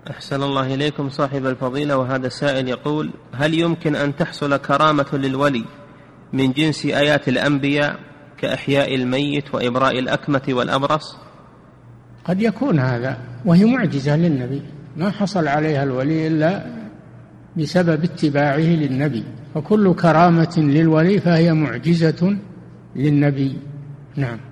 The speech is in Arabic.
أحسن الله إليكم صاحب الفضيلة. وهذا سائل يقول: هل يمكن أن تحصل كرامة للولي من جنس آيات الأنبياء كإحياء الميت وإبراء الأكمة والأبرص؟ قد يكون هذا، وهي معجزة للنبي، ما حصل عليها الولي إلا بسبب اتباعه للنبي، فكل كرامة للولي فهي معجزة للنبي. نعم.